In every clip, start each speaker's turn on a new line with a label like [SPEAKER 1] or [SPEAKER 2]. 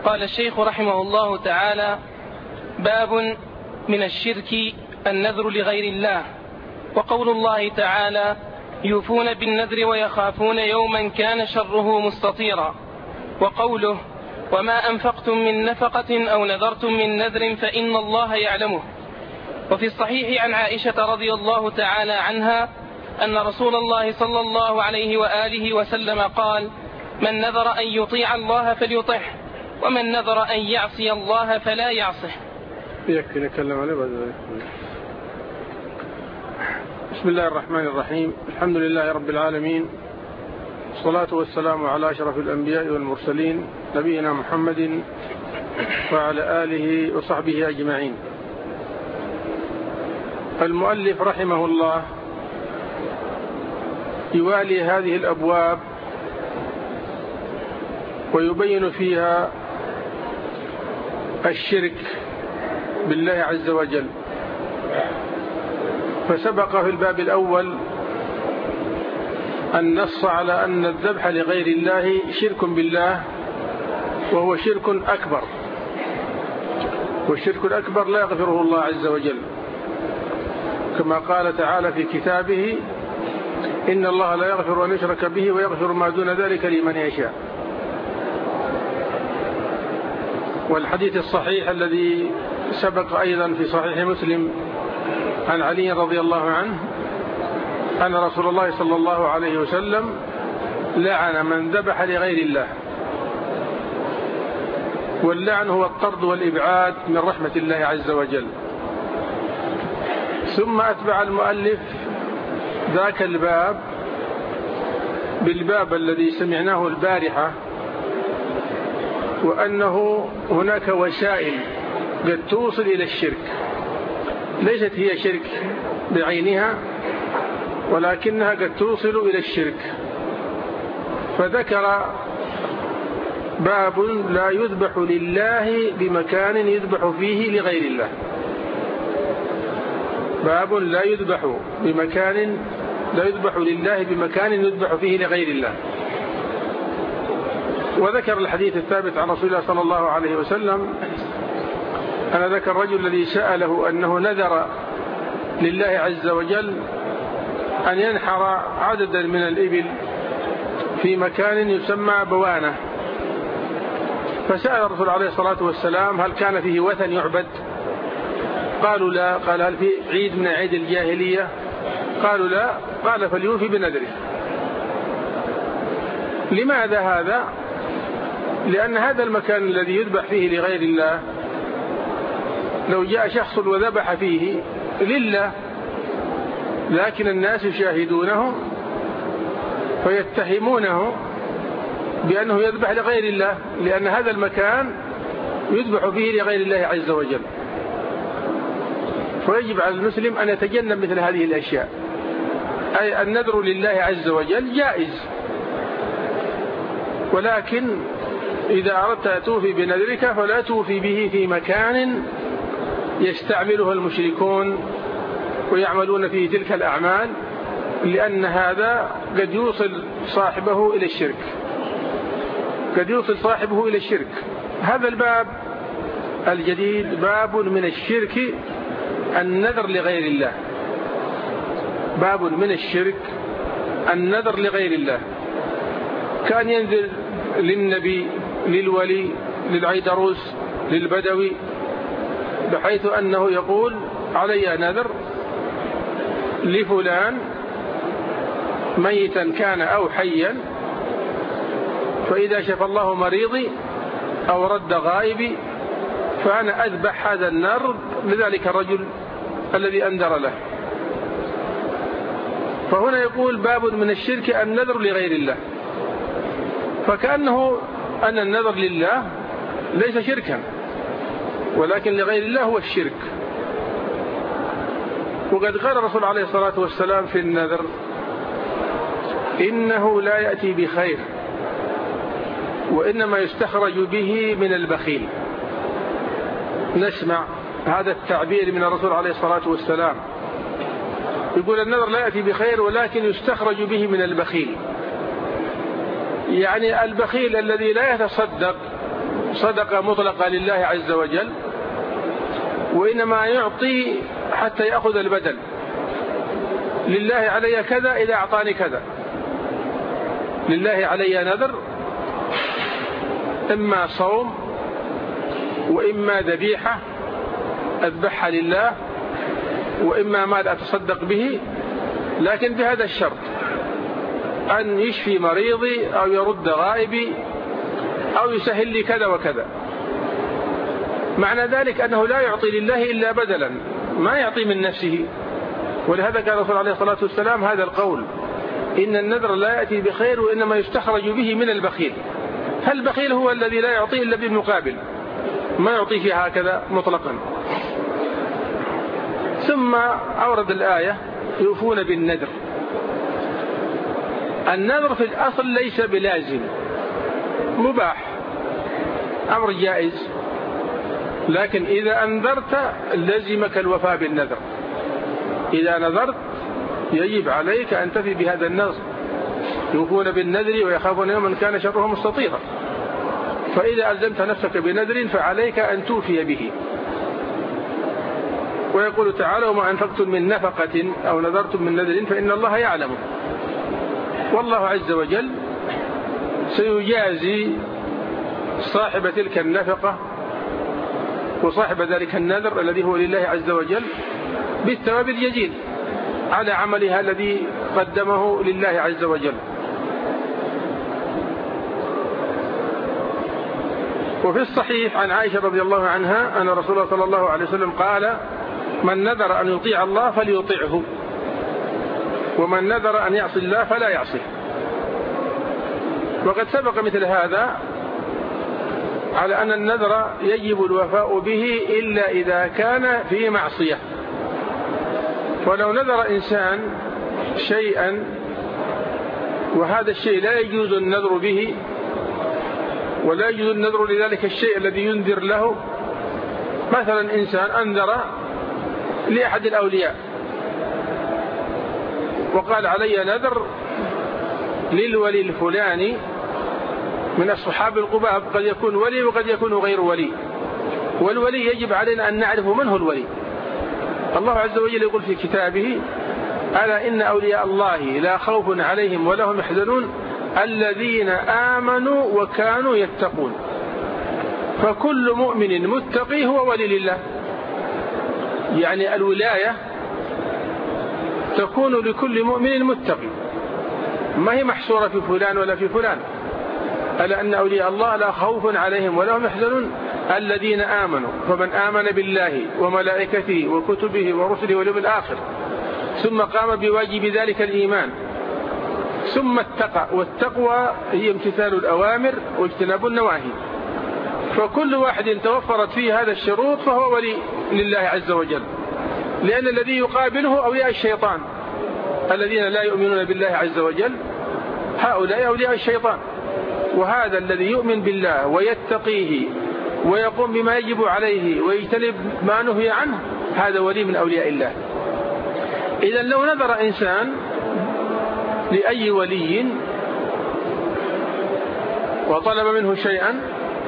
[SPEAKER 1] قال الشيخ رحمه الله تعالى: باب من الشرك النذر لغير الله. وقول الله تعالى: يوفون بالنذر ويخافون يوما كان شره مستطيرا. وقوله: وما أنفقتم من نفقة أو نذرتم من نذر فإن الله يعلمه. وفي الصحيح عن عائشة رضي الله تعالى عنها أن رسول الله صلى الله عليه وآله وسلم قال: من نذر أن يطيع الله فليطعه، ومن نذر أن يعصي الله فلا يعصه.
[SPEAKER 2] يكفي نتكلم عليه بعد ذلك. بسم الله الرحمن الرحيم. الحمد لله رب العالمين، والصلاة والسلام على أشرف الأنبياء والمرسلين نبينا محمد وعلى آله وصحبه أجمعين. المؤلف رحمه الله يوالي هذه الأبواب ويبين فيها الشرك بالله عز وجل. فسبق في الباب الأول النص على أن الذبح لغير الله شرك بالله، وهو شرك أكبر، والشرك الأكبر لا يغفره الله عز وجل، كما قال تعالى في كتابه: إن الله لا يغفر أن يشرك به ويغفر ما دون ذلك لمن يشاء. والحديث الصحيح الذي سبق أيضا في صحيح مسلم عن علي رضي الله عنه أن رسول الله صلى الله عليه وسلم لعن من ذبح لغير الله. واللعن هو الطرد والإبعاد من رحمة الله عز وجل. ثم أتبع المؤلف ذاك الباب بالباب الذي سمعناه البارحة، وأنه هناك وسائل قد توصل إلى الشرك، ليست هي شرك بعينها، ولكنها قد توصل إلى الشرك. فذكر باب لا يذبح لله بمكان يذبح فيه لغير الله. باب لا يذبح لله بمكان يذبح فيه لغير الله. وذكر الحديث الثابت عن رسول الله صلى الله عليه وسلم أن ذكر الرجل الذي سأله أنه نذر لله عز وجل أن ينحر عددا من الإبل في مكان يسمى بوانة، فسأل الرسول عليه الصلاة والسلام: هل كان فيه وثن يعبد؟ قالوا لا. قال: هل في عيد من عيد الجاهلية؟ قالوا لا. قال: فليوفي بنذره. لماذا هذا؟ لأن هذا المكان الذي يذبح فيه لغير الله، لو جاء شخص وذبح فيه لله، لكن الناس يشاهدونه فيتهمونه بأنه يذبح لغير الله، لأن هذا المكان يذبح فيه لغير الله عز وجل. فيجب على المسلم أن يتجنب مثل هذه الأشياء. أي النذر لله عز وجل جائز، ولكن إذا أردت أن توفي بنذرك فلا توفي به في مكان يستعمله المشركون ويعملون فيه تلك الأعمال، لأن هذا قد يوصل صاحبه إلى الشرك. هذا الباب الجديد باب من الشرك النذر لغير الله. باب من الشرك النذر لغير الله. كان ينذر للنبي، للولي، للعيدروس، للبدوي، بحيث أنه يقول: علي نذر لفلان ميتا كان أو حيا، فإذا شفى الله مريضي أو رد غائبي فأنا أذبح هذا النذر لذلك الرجل الذي أنذر له. فهنا يقول: باب من الشرك النذر لغير الله. فكأنه أن النذر لله ليس شركا، ولكن لغير الله هو الشرك. وقد قال الرسول عليه الصلاة والسلام في النذر: إنه لا يأتي بخير، وإنما يستخرج به من البخيل. نسمع هذا التعبير من الرسول عليه الصلاة والسلام، يقول: النذر لا يأتي بخير ولكن يستخرج به من البخيل. يعني البخيل الذي لا يتصدق صدقة مطلقة لله عز وجل، وإنما يعطي حتى يأخذ البدل. لله علي كذا إذا أعطاني كذا. لله علي نذر، إما صوم وإما ذبيحة أذبحها لله، وإما مال أتصدق به، لكن بهذا الشرط: أن يشفي مريضي أو يرد غائبي أو يسهل لي كذا وكذا. معنى ذلك أنه لا يعطي لله إلا بدلا، ما يعطي من نفسه. ولهذا قال الرسول عليه الصلاة والسلام هذا القول: إن النذر لا يأتي بخير وإنما يستخرج به من البخيل. فالبخيل هو الذي لا يعطي إلا بالمقابل، ما يعطي فيها هكذا مطلقا. ثم أورد الآية: يوفون بالنذر. النذر في الأصل ليس بلازم، مباح، أمر جائز، لكن إذا أنذرت لزمك الوفاء بالنذر. إذا نذرت يجب عليك أن تفي بهذا النذر. يوفون بالنذر ويخافون يوما كان شره مستطيرا. فإذا ألزمت نفسك بنذر فعليك أن توفي به. ويقول تعالى: وما أنفقتم من نفقة أو نذرتم من نذر فإن الله يعلمه. والله عز وجل سيجازي صاحب تلك النفقة وصاحب ذلك النذر الذي هو لله عز وجل بالثواب الجزيل على عملها الذي قدمه لله عز وجل. وفي الصحيح عن عائشة رضي الله عنها أن رسول الله صلى الله عليه وسلم قال: من نذر أن يطيع الله فليطيعه، ومن نذر أن يعصي الله فلا يعصيه. وقد سبق مثل هذا على أن النذر يجب الوفاء به إلا إذا كان في معصية. ولو نذر إنسان شيئا وهذا الشيء لا يجوز النذر به، ولا يجوز النذر لذلك الشيء الذي ينذر له، مثلا إنسان أنذر لأحد الأولياء وقال: علي نذر للولي الفلاني من الصحابة القباب، قد يكون ولي وقد يكون غير ولي، والولي يجب علينا أن نعرف من هو الولي. الله عز وجل يقول في كتابه: ألا إن أولياء الله لا خوف عليهم ولا هم يحزنون الذين آمنوا وكانوا يتقون. فكل مؤمن متقي هو ولي لله. يعني الولاية تكون لكل مؤمن متقي، ما هي محصورة في فلان ولا في فلان. ألا أن أولياء الله لا خوف عليهم ولا هم يحزنون الذين آمنوا. فمن آمن بالله وملائكته وكتبه ورسله واليوم الآخر ثم قام بواجب ذلك الإيمان ثم اتقى، والتقوى هي امتثال الأوامر واجتناب النواهي. فكل واحد توفرت فيه هذا الشروط فهو ولي لله عز وجل، لأن الذي يقابله أولياء الشيطان الذين لا يؤمنون بالله عز وجل، هؤلاء أولياء الشيطان. وهذا الذي يؤمن بالله ويتقيه ويقوم بما يجب عليه ويجتنب ما نهي عنه، هذا ولي من أولياء الله. إذا لو نذر إنسان لأي ولي وطلب منه شيئا،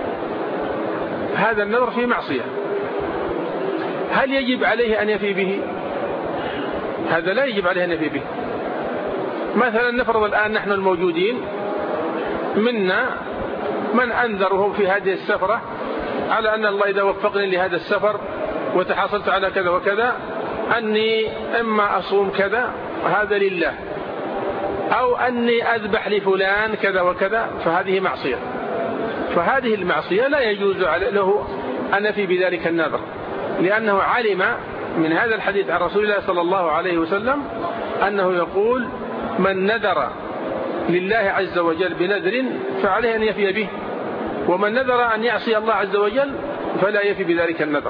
[SPEAKER 2] هذا النذر فيه معصية. هل يجب عليه أن يفي به؟ هذا لا يجب عليه أن يفي به. مثلا نفرض الآن نحن الموجودين منا من أنذرهم في هذه السفرة على أن الله إذا وفقني لهذا السفر وتحصلت على كذا وكذا أني إما أصوم كذا، هذا لله، أو أني أذبح لفلان كذا وكذا، فهذه معصية. فهذه المعصية لا يجوز له أن يفي بذلك النذر، لأنه علم من هذا الحديث عن رسول الله صلى الله عليه وسلم أنه يقول: من نذر لله عز وجل بنذر فعليه أن يفي به، ومن نذر أن يعصي الله عز وجل فلا يفي بذلك النذر.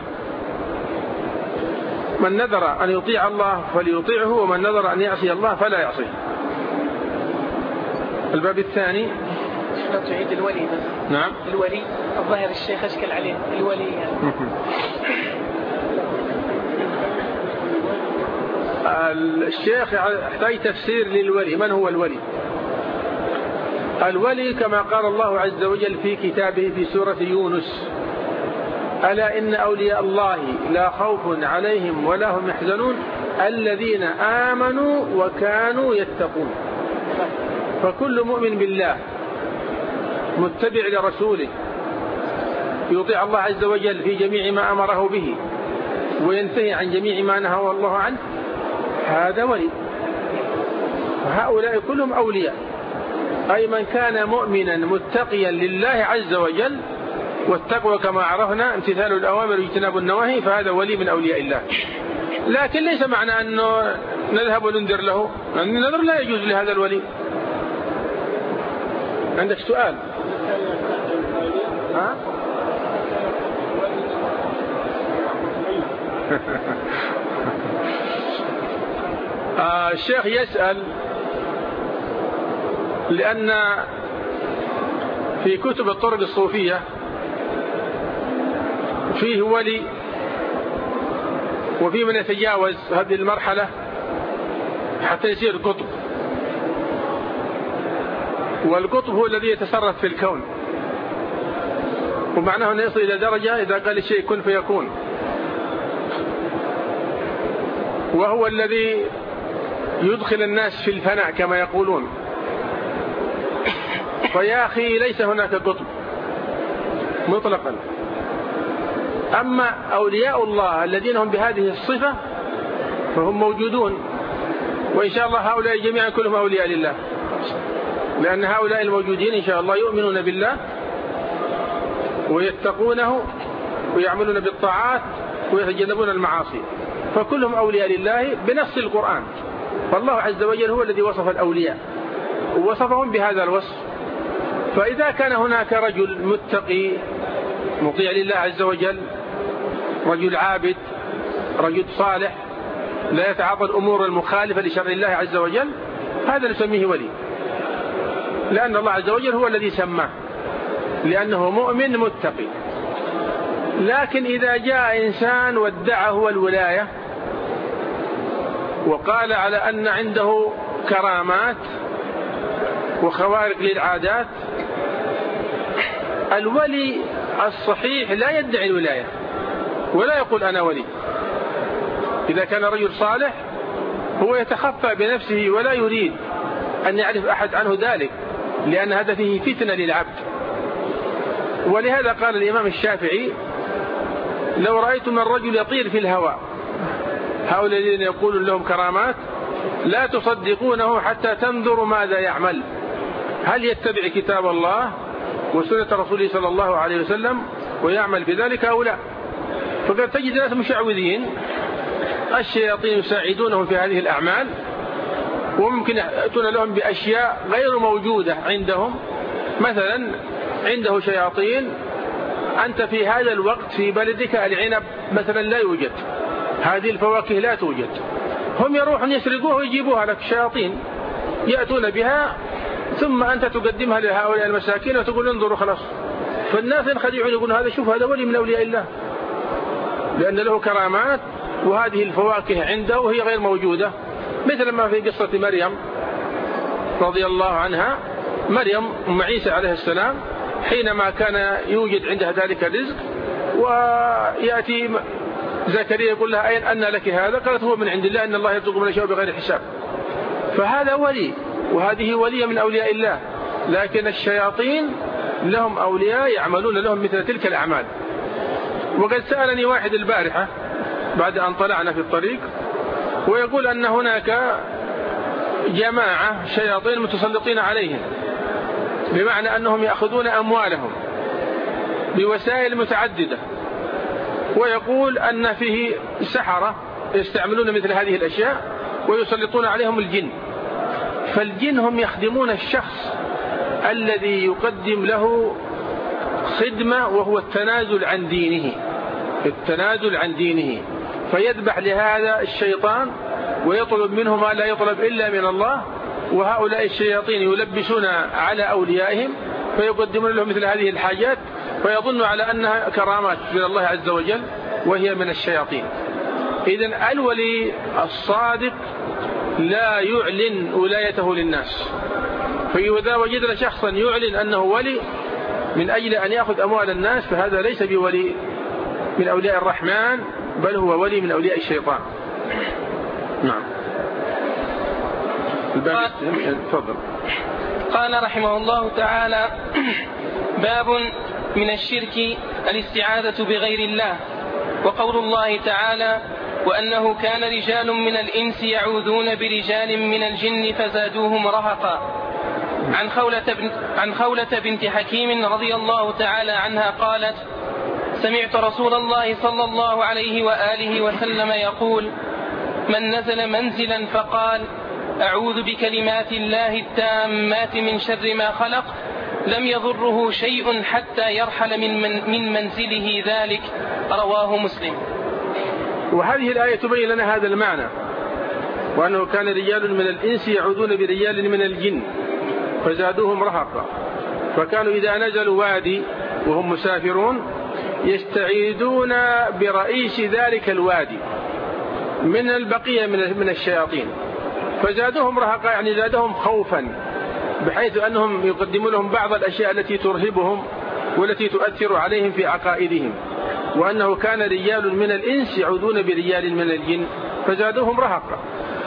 [SPEAKER 2] من نذر أن يطيع الله فليطيعه، ومن نذر أن يعصي الله فلا يعصيه. الباب الثاني.
[SPEAKER 1] لا تعيد الولي بس.
[SPEAKER 2] نعم.
[SPEAKER 1] الولي الظاهر الشيخ أشكل عليه الولي يعني.
[SPEAKER 2] الشيخ يحتاج تفسير للولي. من هو الولي؟ الولي كما قال الله عز وجل في كتابه في سورة يونس: ألا إن أولياء الله لا خوف عليهم ولا هم يحزنون الذين آمنوا وكانوا يتقون. فكل مؤمن بالله متبع لرسوله يطيع الله عز وجل في جميع ما أمره به وينتهي عن جميع ما نهى الله عنه، هذا ولي. وهؤلاء كلهم أولياء، أي من كان مؤمنا متقيا لله عز وجل، والتقوى كما عرفنا امتثال الأوامر واجتناب النواهي، فهذا ولي من أولياء الله. لكن ليس معنى أنه نذهب وننذر له، لأن النذر لا يجوز لهذا الولي. عندك سؤال؟ ها؟ الشيخ يسأل لأن في كتب الطرق الصوفية فيه ولي، وفي من يتجاوز هذه المرحلة حتى يصير قطب، والقطب هو الذي يتصرف في الكون، ومعناه أنه يصل إلى درجة إذا قال الشيء كن فيكون، وهو الذي يدخل الناس في الفناء كما يقولون. فيا أخي ليس هناك قطب مطلقا. أما أولياء الله الذين هم بهذه الصفة فهم موجودون، وإن شاء الله هؤلاء جميعا كلهم أولياء لله، لأن هؤلاء الموجودين إن شاء الله يؤمنون بالله ويتقونه ويعملون بالطاعات ويتجنبون المعاصي، فكلهم أولياء لله بنص القرآن. فالله عز وجل هو الذي وصف الأولياء ووصفهم بهذا الوصف. فإذا كان هناك رجل متقي مطيع لله عز وجل، رجل عابد، رجل صالح لا يتعاطى الأمور المخالفة لشرع الله عز وجل، هذا نسميه ولي، لأن الله عز وجل هو الذي سماه، لأنه مؤمن متقي. لكن إذا جاء إنسان وادعى هو الولاية وقال على أن عنده كرامات وخوارق للعادات، الولي الصحيح لا يدعي الولاية ولا يقول أنا ولي. إذا كان رجل صالح هو يتخفى بنفسه ولا يريد أن يعرف أحد عنه ذلك، لأن هذا فيه فتنة للعبد. ولهذا قال الإمام الشافعي: لو رأيتم الرجل يطير في الهواء، هؤلاء الذين يقولون لهم كرامات، لا تصدقونه حتى تنظروا ماذا يعمل، هل يتبع كتاب الله وسنة رسوله صلى الله عليه وسلم ويعمل بذلك أو لا. فقد تجد ناس مشعوذين الشياطين يساعدونهم في هذه الأعمال، وممكن يأتون لهم بأشياء غير موجودة عندهم. مثلا عنده شياطين، أنت في هذا الوقت في بلدك العنب مثلا لا يوجد، هذه الفواكه لا توجد، هم يروحون يسرقوها ويجيبوها لك، شياطين يأتون بها، ثم أنت تقدمها لهؤلاء المساكين وتقول انظروا خلاص. فالناس ينخدعون يقولون هذا شوف هذا ولي من أولياء الله، لأن له كرامات وهذه الفواكه عنده وهي غير موجودة. مثل ما في قصة مريم رضي الله عنها، مريم أم عيسى عليه السلام، حينما كان يوجد عندها ذلك الرزق ويأتي زكريا يقول لها أين أن لك هذا؟ قالت هو من عند الله، إن الله يرزق من يشاء بغير حساب. فهذا ولي، وهذه ولية من أولياء الله. لكن الشياطين لهم أولياء يعملون لهم مثل تلك الأعمال. وقد سألني واحد البارحة بعد أن طلعنا في الطريق، ويقول أن هناك جماعة شياطين متسلطين عليهم، بمعنى أنهم يأخذون أموالهم بوسائل متعددة، ويقول أن فيه سحرة يستعملون مثل هذه الأشياء ويسلطون عليهم الجن. فالجن هم يخدمون الشخص الذي يقدم له خدمة، وهو التنازل عن دينه، التنازل عن دينه، فيذبح لهذا الشيطان ويطلب منه ما لا يطلب إلا من الله. وهؤلاء الشياطين يلبسون على أوليائهم فيقدمون لهم مثل هذه الحاجات، فيظن على أنها كرامات من الله عز وجل وهي من الشياطين. إذن الولي الصادق لا يعلن ولايته للناس، فإذا وجدنا شخصا يعلن أنه ولي من أجل أن يأخذ أموال الناس فهذا ليس بولي من أولياء الرحمن، بل هو ولي من أولياء الشيطان. نعم. تفضل.
[SPEAKER 1] قال رحمه الله تعالى: باب من الشرك الاستعاذة بغير الله. وقول الله تعالى: وأنه كان رجال من الإنس يعوذون برجال من الجن فزادوهم رهقا. عن خولة بنت حكيم رضي الله تعالى عنها قالت: سمعت رسول الله صلى الله عليه وآله وسلم يقول: من نزل منزلا فقال: أعوذ بكلمات الله التامات من شر ما خلق، لم يضره شيء حتى يرحل من منزله ذلك. رواه مسلم.
[SPEAKER 2] وهذه الآية تبين لنا هذا المعنى، وأنه كان رجال من الإنس يعوذون برجال من الجن فزادوهم رهقا. فكانوا إذا نزلوا وادي وهم مسافرون يستعيذون برئيس ذلك الوادي من البقية من الشياطين، فزادوهم رهقا يعني زادهم خوفا، بحيث أنهم يقدمون لهم بعض الأشياء التي ترهبهم والتي تؤثر عليهم في عقائدهم، وأنه كان رجال من الإنس يعوذون برجال من الجن فزادوهم رهقا.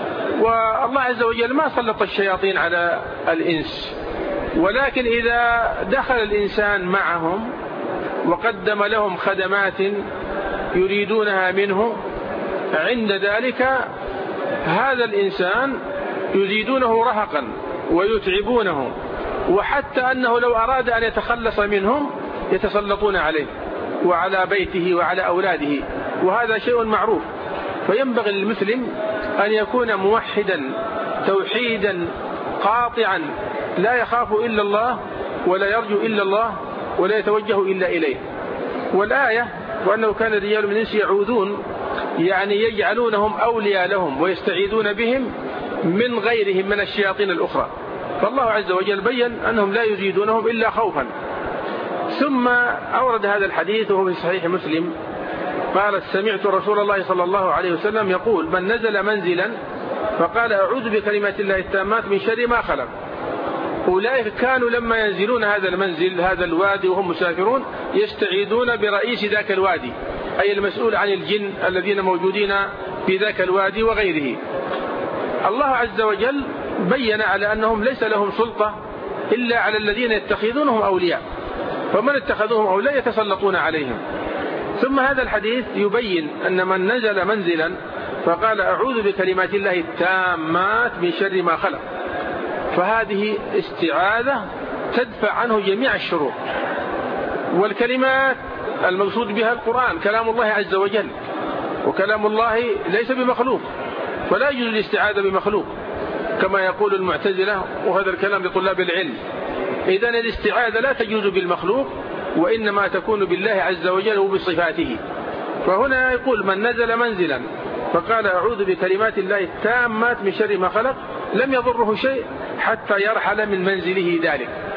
[SPEAKER 2] والله عز وجل ما سلط الشياطين على الإنس، ولكن إذا دخل الإنسان معهم وقدم لهم خدمات يريدونها منه، عند ذلك هذا الإنسان يزيدونه رهقا ويتعبونه، وحتى أنه لو أراد أن يتخلص منهم يتسلطون عليه وعلى بيته وعلى أولاده، وهذا شيء معروف. فينبغي للمسلم أن يكون موحدا توحيدا قاطعا، لا يخاف إلا الله ولا يرجو إلا الله ولا يتوجه إلا إليه. والآية وأنه كان رجال من الإنس يعوذون يعني يجعلونهم أولياء لهم ويستعيذون بهم من غيرهم من الشياطين الأخرى. فالله عز وجل بين أنهم لا يزيدونهم إلا خوفا. ثم أورد هذا الحديث وهو في صحيح مسلم قال: سمعت رسول الله صلى الله عليه وسلم يقول: من نزل منزلا فقال: أعوذ بكلمات الله التامات من شر ما خلق. أولئك كانوا لما ينزلون هذا المنزل هذا الوادي وهم مسافرون يستعيذون برئيس ذاك الوادي، أي المسؤول عن الجن الذين موجودين في ذاك الوادي وغيره. الله عز وجل بين على أنهم ليس لهم سلطة إلا على الذين يتخذونهم أولياء، فمن اتخذوهم أولياء يتسلطون عليهم. ثم هذا الحديث يبين أن من نزل منزلا فقال: أعوذ بكلمات الله التامات من شر ما خلق، فهذه استعاذة تدفع عنه جميع الشرور. والكلمات المقصود بها القرآن كلام الله عز وجل، وكلام الله ليس بمخلوق، فلا يجوز الاستعاذة بمخلوق كما يقول المعتزلة، وهذا الكلام لطلاب العلم. إذن الاستعاذة لا تجوز بالمخلوق، وإنما تكون بالله عز وجل وبصفاته. فهنا يقول: من نزل منزلا فقال: أعوذ بكلمات الله التامات من شر ما خلق، لم يضره شيء حتى يرحل من منزله ذلك.